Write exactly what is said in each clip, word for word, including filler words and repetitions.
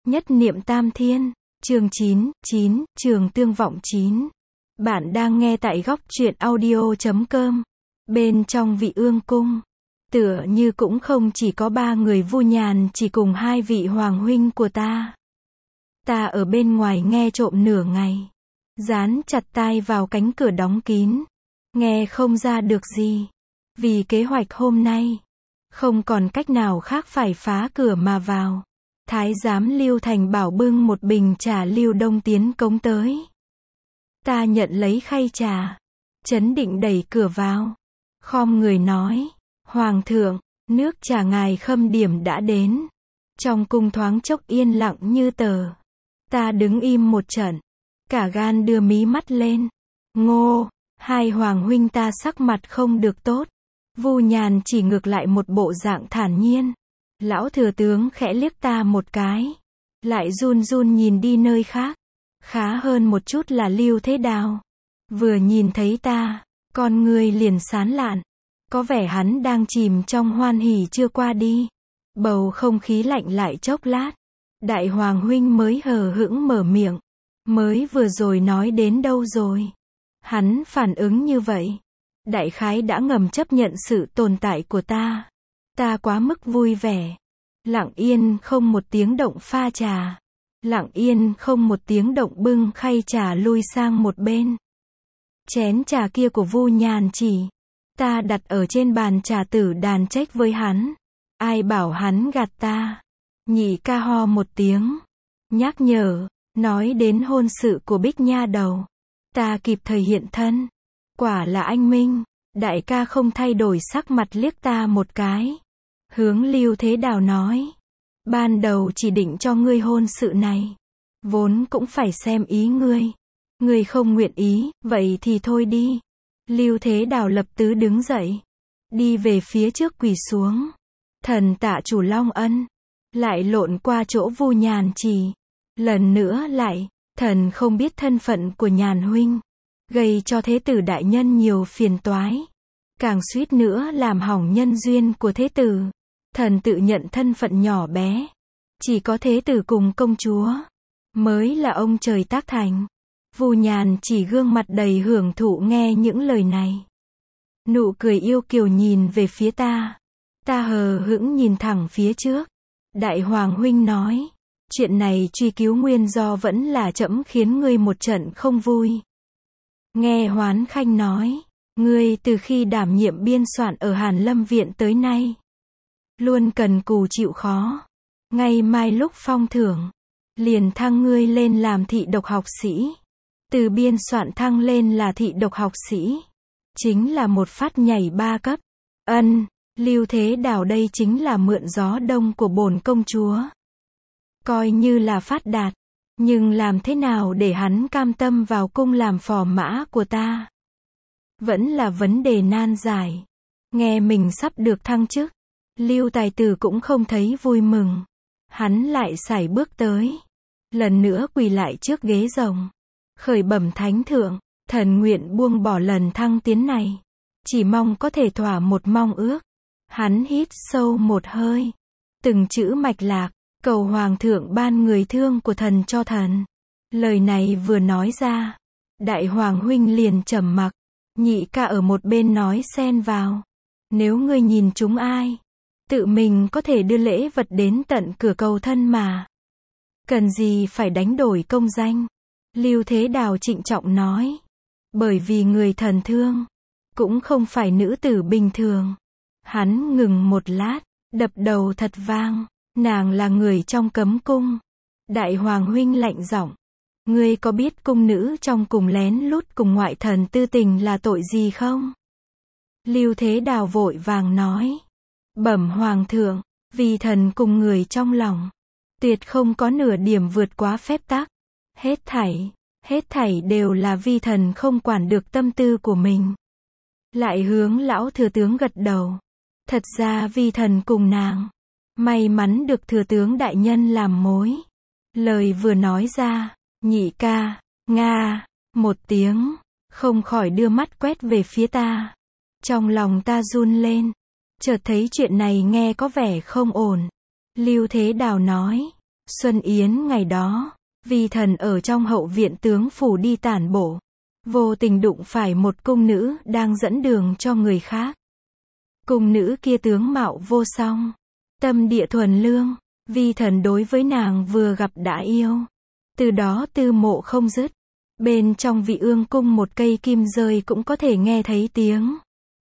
Nhất niệm tam thiên, chương chín, chín, trường tương vọng chín. Bạn đang nghe tại góc truyện audio chấm com. Bên trong Vị Ương Cung, tựa như cũng không chỉ có ba người Vu Nhàn chỉ cùng hai vị hoàng huynh của ta. Ta ở bên ngoài nghe trộm nửa ngày, dán chặt tai vào cánh cửa đóng kín, nghe không ra được gì. Vì kế hoạch hôm nay, không còn cách nào khác phải phá cửa mà vào. Thái giám Lưu Thành bảo bưng một bình trà Lưu Đông tiến cống tới. Ta nhận lấy khay trà, chấn định đẩy cửa vào, khom người nói, Hoàng thượng, nước trà ngài khâm điểm đã đến. Trong cung thoáng chốc yên lặng như tờ. Ta đứng im một trận, cả gan đưa mí mắt lên. Ngô, hai hoàng huynh ta sắc mặt không được tốt. Vu Nhàn chỉ ngược lại một bộ dạng thản nhiên. Lão thừa tướng khẽ liếc ta một cái, lại run run nhìn đi nơi khác. Khá hơn một chút là Lưu Thế Đào. Vừa nhìn thấy ta, con người liền sán lạn. Có vẻ hắn đang chìm trong hoan hỉ chưa qua đi. Bầu không khí lạnh lại chốc lát. Đại hoàng huynh mới hờ hững mở miệng. Mới vừa rồi nói đến đâu rồi? Hắn phản ứng như vậy. Đại khái đã ngầm chấp nhận sự tồn tại của ta. Ta quá mức vui vẻ. Lặng yên không một tiếng động pha trà. Lặng yên không một tiếng động bưng khay trà lui sang một bên. Chén trà kia của Vu Nhàn chỉ. Ta đặt ở trên bàn trà tử đàn trách với hắn. Ai bảo hắn gạt ta. Nhị ca ho một tiếng. Nhắc nhở. Nói đến hôn sự của Bích Nha Đầu. Ta kịp thời hiện thân. Quả là anh minh. Đại ca không thay đổi sắc mặt liếc ta một cái. Hướng Lưu Thế Đào nói. Ban đầu chỉ định cho ngươi hôn sự này. Vốn cũng phải xem ý ngươi. Ngươi không nguyện ý, vậy thì thôi đi. Lưu Thế Đào lập tức đứng dậy. Đi về phía trước quỳ xuống. Thần tạ chủ Long Ân. Lại lộn qua chỗ Vu Nhàn chỉ. Lần nữa lại, thần không biết thân phận của Nhàn huynh. Gây cho thế tử đại nhân nhiều phiền toái. Càng suýt nữa làm hỏng nhân duyên của thế tử. Thần tự nhận thân phận nhỏ bé. Chỉ có thế tử cùng công chúa. Mới là ông trời tác thành. Vu Nhàn chỉ gương mặt đầy hưởng thụ nghe những lời này. Nụ cười yêu kiều nhìn về phía ta. Ta hờ hững nhìn thẳng phía trước. Đại hoàng huynh nói. Chuyện này truy cứu nguyên do vẫn là trẫm khiến ngươi một trận không vui. Nghe Hoán Khanh nói. Ngươi từ khi đảm nhiệm biên soạn ở Hàn Lâm Viện tới nay. Luôn cần cù chịu khó. Ngày mai lúc phong thưởng. Liền thăng ngươi lên làm thị độc học sĩ. Từ biên soạn thăng lên là thị độc học sĩ. Chính là một phát nhảy ba cấp. Ân, Lưu Thế Đào đây chính là mượn gió đông của bổn công chúa. Coi như là phát đạt. Nhưng làm thế nào để hắn cam tâm vào cung làm phò mã của ta? Vẫn là vấn đề nan giải. Nghe mình sắp được thăng chức. Lưu Tài Tử cũng không thấy vui mừng. Hắn lại sải bước tới. Lần nữa quỳ lại trước ghế rồng. Khởi bẩm thánh thượng. Thần nguyện buông bỏ lần thăng tiến này. Chỉ mong có thể thỏa một mong ước. Hắn hít sâu một hơi. Từng chữ mạch lạc. Cầu hoàng thượng ban người thương của thần cho thần. Lời này vừa nói ra. Đại hoàng huynh liền trầm mặc. Nhị ca ở một bên nói xen vào. Nếu ngươi nhìn chúng ai. Tự mình có thể đưa lễ vật đến tận cửa cầu thân mà. Cần gì phải đánh đổi công danh. Lưu Thế Đào trịnh trọng nói. Bởi vì người thần thương. Cũng không phải nữ tử bình thường. Hắn ngừng một lát. Đập đầu thật vang. Nàng là người trong cấm cung. Đại hoàng huynh lạnh giọng. Ngươi có biết cung nữ trong cùng lén lút cùng ngoại thần tư tình là tội gì không? Lưu Thế Đào vội vàng nói. Bẩm hoàng thượng, vì thần cùng người trong lòng. Tuyệt không có nửa điểm vượt quá phép tắc. Hết thảy, hết thảy đều là vi thần không quản được tâm tư của mình. Lại hướng lão thừa tướng gật đầu. Thật ra vi thần cùng nàng. May mắn được thừa tướng đại nhân làm mối. Lời vừa nói ra. Nhị ca, nga, một tiếng, không khỏi đưa mắt quét về phía ta. Trong lòng ta run lên, chợt thấy chuyện này nghe có vẻ không ổn. Lưu Thế Đào nói, Xuân Yến ngày đó, Vi Thần ở trong hậu viện tướng phủ đi tản bộ, vô tình đụng phải một cung nữ đang dẫn đường cho người khác. Cung nữ kia tướng mạo vô song, tâm địa thuần lương, Vi Thần đối với nàng vừa gặp đã yêu. Từ đó tư mộ không dứt. Bên trong Vị Ương cung một cây kim rơi cũng có thể nghe thấy tiếng.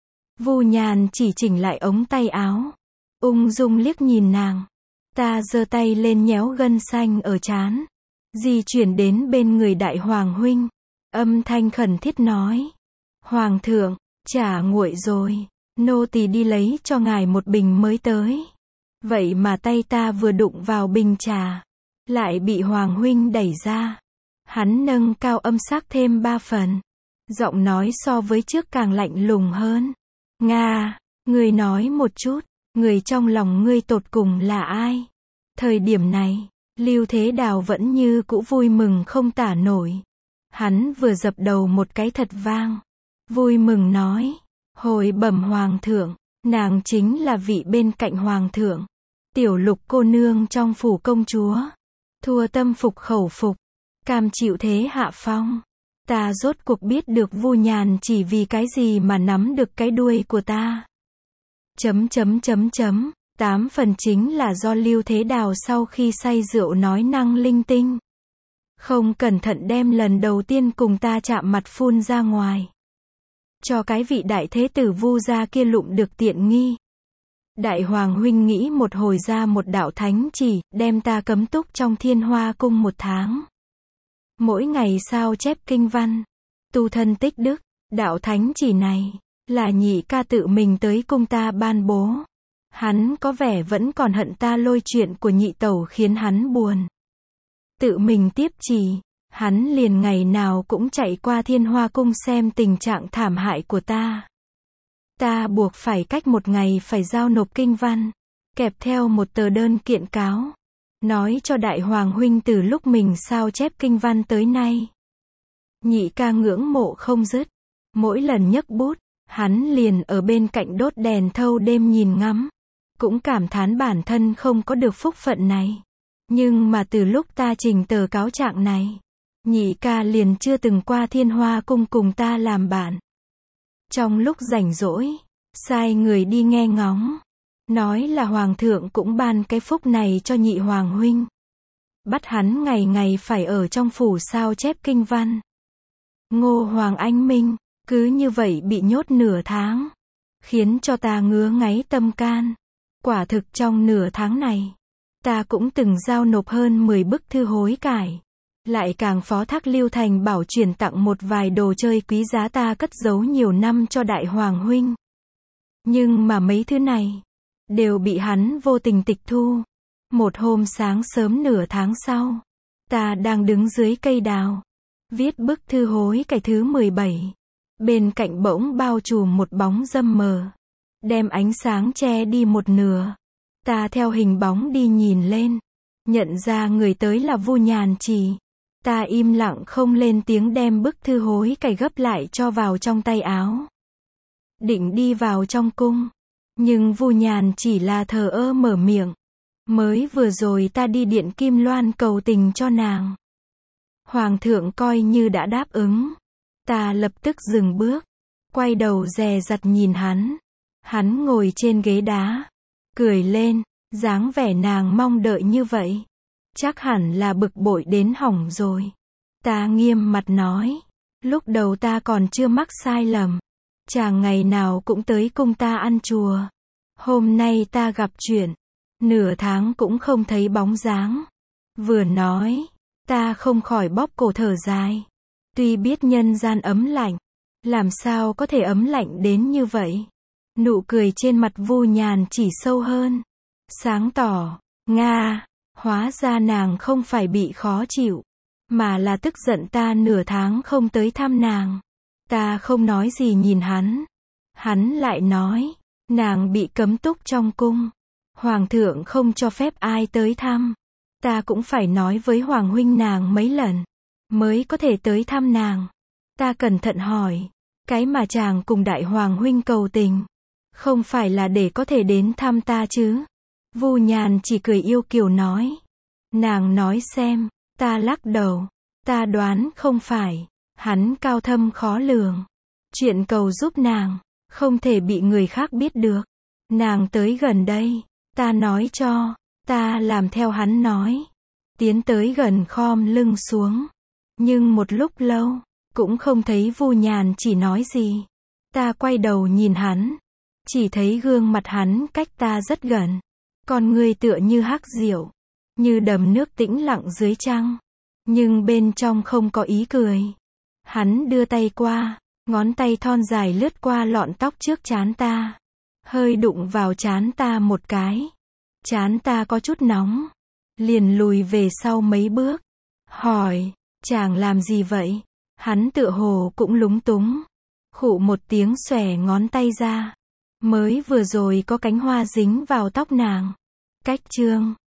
Vu Nhàn chỉ chỉnh lại ống tay áo, ung dung liếc nhìn nàng. Ta giơ tay lên nhéo gân xanh ở trán, di chuyển đến bên người đại hoàng huynh, âm thanh khẩn thiết nói: Hoàng thượng, trà nguội rồi, nô tỳ đi lấy cho ngài một bình mới tới. Vậy mà tay ta vừa đụng vào bình trà, lại bị hoàng huynh đẩy ra. Hắn nâng cao âm sắc thêm ba phần, giọng nói so với trước càng lạnh lùng hơn. Nga, ngươi nói một chút, người trong lòng ngươi tột cùng là ai? Thời điểm này, Lưu Thế Đào vẫn như cũ vui mừng không tả nổi. Hắn vừa dập đầu một cái thật vang, vui mừng nói: Hồi bẩm hoàng thượng, nàng chính là vị bên cạnh hoàng thượng, Tiểu Lục cô nương trong phủ công chúa. Thua tâm phục khẩu phục, cam chịu thế hạ phong. Ta rốt cuộc biết được Vu Nhàn chỉ vì cái gì mà nắm được cái đuôi của ta. Chấm chấm chấm chấm, tám phần chính là do Lưu Thế Đào sau khi say rượu nói năng linh tinh. Không cẩn thận đem lần đầu tiên cùng ta chạm mặt phun ra ngoài. Cho cái vị đại thế tử Vu gia kia lụm được tiện nghi. Đại hoàng huynh nghĩ một hồi ra một đạo thánh chỉ, đem ta cấm túc trong Thiên Hoa cung một tháng. Mỗi ngày sao chép kinh văn, tu thân tích đức. Đạo thánh chỉ này là Nhị ca tự mình tới cung ta ban bố. Hắn có vẻ vẫn còn hận ta lôi chuyện của nhị tẩu khiến hắn buồn. Tự mình tiếp chỉ, hắn liền ngày nào cũng chạy qua Thiên Hoa cung xem tình trạng thảm hại của ta. Ta buộc phải cách một ngày phải giao nộp kinh văn, kèp theo một tờ đơn kiện cáo, nói cho đại hoàng huynh từ lúc mình sao chép kinh văn tới nay. Nhị ca ngưỡng mộ không dứt, mỗi lần nhấc bút, hắn liền ở bên cạnh đốt đèn thâu đêm nhìn ngắm, cũng cảm thán bản thân không có được phúc phận này. Nhưng mà từ lúc ta trình tờ cáo trạng này, nhị ca liền chưa từng qua Thiên Hoa cung cùng ta làm bạn. Trong lúc rảnh rỗi, sai người đi nghe ngóng, nói là hoàng thượng cũng ban cái phúc này cho nhị hoàng huynh. Bắt hắn ngày ngày phải ở trong phủ sao chép kinh văn. Ngô Hoàng Anh Minh, cứ như vậy bị nhốt nửa tháng, khiến cho ta ngứa ngáy tâm can. Quả thực trong nửa tháng này, ta cũng từng giao nộp hơn mười bức thư hối cải. Lại càng phó thác Lưu Thành bảo chuyển tặng một vài đồ chơi quý giá ta cất giấu nhiều năm cho đại hoàng huynh. Nhưng mà mấy thứ này đều bị hắn vô tình tịch thu. Một hôm sáng sớm nửa tháng sau, ta đang đứng dưới cây đào, viết bức thư hối cải thứ mười bảy. Bên cạnh bỗng bao trùm một bóng râm mờ, đem ánh sáng che đi một nửa. Ta theo hình bóng đi nhìn lên, nhận ra người tới là Vu Nhàn Chỉ. Ta im lặng không lên tiếng đem bức thư hối cải gấp lại cho vào trong tay áo. Định đi vào trong cung, nhưng Vu Nhàn chỉ là thờ ơ mở miệng. Mới vừa rồi ta đi điện Kim Loan cầu tình cho nàng. Hoàng thượng coi như đã đáp ứng. Ta lập tức dừng bước, quay đầu dè dặt nhìn hắn. Hắn ngồi trên ghế đá, cười lên, dáng vẻ nàng mong đợi như vậy. Chắc hẳn là bực bội đến hỏng rồi. Ta nghiêm mặt nói, lúc đầu ta còn chưa mắc sai lầm. Chàng ngày nào cũng tới cung ta ăn chùa. Hôm nay ta gặp chuyện, nửa tháng cũng không thấy bóng dáng. Vừa nói, ta không khỏi bóp cổ thở dài. Tuy biết nhân gian ấm lạnh, làm sao có thể ấm lạnh đến như vậy. Nụ cười trên mặt Vu Nhàn chỉ sâu hơn, sáng tỏ. Nga, hóa ra nàng không phải bị khó chịu, mà là tức giận ta nửa tháng không tới thăm nàng. Ta không nói gì nhìn hắn. Hắn lại nói, nàng bị cấm túc trong cung. Hoàng thượng không cho phép ai tới thăm. Ta cũng phải nói với hoàng huynh nàng mấy lần, mới có thể tới thăm nàng. Ta cẩn thận hỏi, cái mà chàng cùng đại hoàng huynh cầu tình, không phải là để có thể đến thăm ta chứ? Vu Nhàn chỉ cười yêu kiều nói, Nàng nói xem, ta lắc đầu, ta đoán không phải, hắn cao thâm khó lường. Chuyện cầu giúp nàng, không thể bị người khác biết được. Nàng tới gần đây, ta nói cho, ta làm theo hắn nói. Tiến tới gần khom lưng xuống. Nhưng một lúc lâu, cũng không thấy Vu Nhàn chỉ nói gì. Ta quay đầu nhìn hắn, chỉ thấy gương mặt hắn cách ta rất gần. Con người tựa như hắc diệu, như đầm nước tĩnh lặng dưới trăng. Nhưng bên trong không có ý cười. Hắn đưa tay qua, ngón tay thon dài lướt qua lọn tóc trước trán ta. Hơi đụng vào trán ta một cái. Trán ta có chút nóng. Liền lùi về sau mấy bước. Hỏi, chàng làm gì vậy? Hắn tựa hồ cũng lúng túng. Khụ một tiếng xòe ngón tay ra. Mới vừa rồi có cánh hoa dính vào tóc nàng. Cách chương